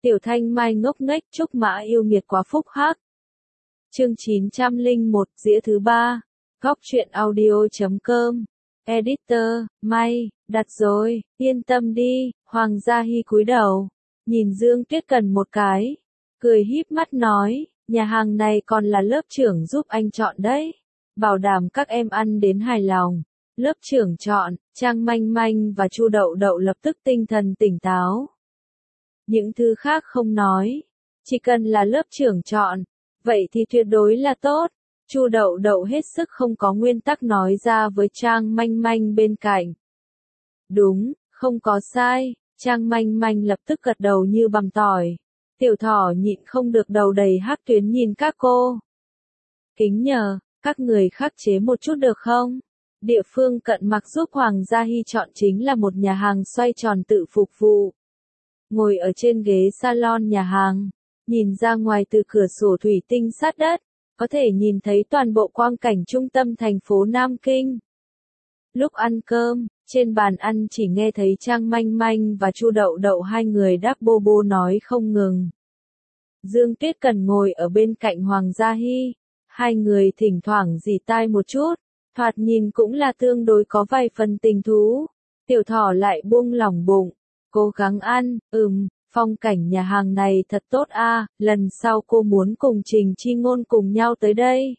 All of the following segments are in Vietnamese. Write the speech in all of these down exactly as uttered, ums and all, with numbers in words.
Tiểu Thanh Mai ngốc nghếch Trúc Mã yêu nghiệt quá phúc hắc. Chương chín trăm lẻ một, dĩa thứ ba. Góc truyện audio chấm com. Editor, May, đặt rồi, yên tâm đi. Hoàng Gia Hy cúi đầu, nhìn Dương Tuyết Cần một cái, cười híp mắt nói, nhà hàng này còn là lớp trưởng giúp anh chọn đấy, bảo đảm các em ăn đến hài lòng. Lớp trưởng chọn, Trang Manh Manh và Chu Đậu Đậu lập tức tinh thần tỉnh táo. Những thứ khác không nói, chỉ cần là lớp trưởng chọn, vậy thì tuyệt đối là tốt. Chu Đậu Đậu hết sức không có nguyên tắc nói ra với Trang Manh Manh bên cạnh. Đúng, không có sai, Trang Manh Manh lập tức gật đầu như bằm tỏi. Tiểu Thỏ nhịn không được đầu đầy hắc tuyến nhìn các cô. Kính nhờ, các người khắc chế một chút được không? Địa phương Cận Mặc giúp Hoàng Gia Hy chọn chính là một nhà hàng xoay tròn tự phục vụ. Ngồi ở trên ghế salon nhà hàng, nhìn ra ngoài từ cửa sổ thủy tinh sát đất, có thể nhìn thấy toàn bộ quang cảnh trung tâm thành phố Nam Kinh. Lúc ăn cơm, trên bàn ăn chỉ nghe thấy Trang Manh Manh và Chu Đậu Đậu hai người đáp bô bô nói không ngừng. Dương Tuyết Cần ngồi ở bên cạnh Hoàng Gia Hy, hai người thỉnh thoảng rỉ tai một chút, thoạt nhìn cũng là tương đối có vài phần tình thú. Tiểu Thỏ lại buông lỏng bụng, cố gắng ăn, ừm, phong cảnh nhà hàng này thật tốt a, lần sau cô muốn cùng Trình Chi Ngôn cùng nhau tới đây.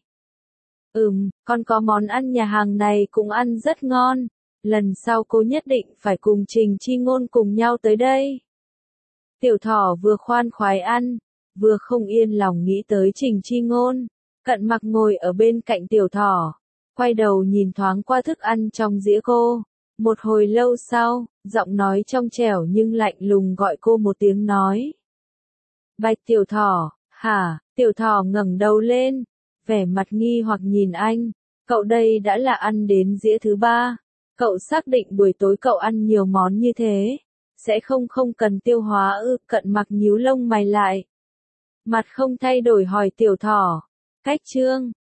Ừm, còn có món ăn nhà hàng này cũng ăn rất ngon, lần sau cô nhất định phải cùng Trình Chi Ngôn cùng nhau tới đây. Tiểu Thỏ vừa khoan khoái ăn, vừa không yên lòng nghĩ tới Trình Chi Ngôn. Cận Mặc ngồi ở bên cạnh Tiểu Thỏ, quay đầu nhìn thoáng qua thức ăn trong dĩa cô. Một hồi lâu sau, giọng nói trong trẻo nhưng lạnh lùng gọi cô một tiếng nói. Bạch Tiểu Thỏ, hả? Tiểu Thỏ ngẩng đầu lên, vẻ mặt nghi hoặc nhìn anh. Cậu đây đã là ăn đến dĩa thứ ba. Cậu xác định buổi tối cậu ăn nhiều món như thế, sẽ không không cần tiêu hóa ư? Cận Mặc nhíu lông mày lại. Mặt không thay đổi hỏi Tiểu Thỏ. Cách chương.